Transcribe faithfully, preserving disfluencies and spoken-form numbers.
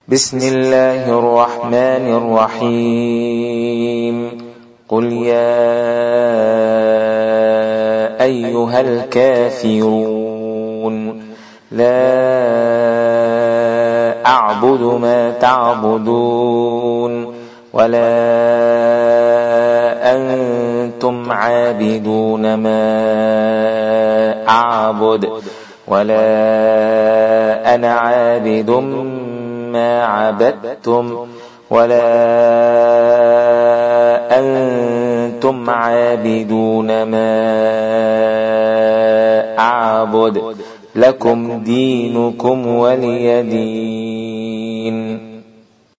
بسم الله الرحمن الرحيم قل يا أيها الكافرون لا أعبد ما تعبدون ولا أنتم عابدون ما أعبد ولا أنا عابد ما عبدتم ولا أنتم عابدون ما أعبد لكم دينكم ولي دين.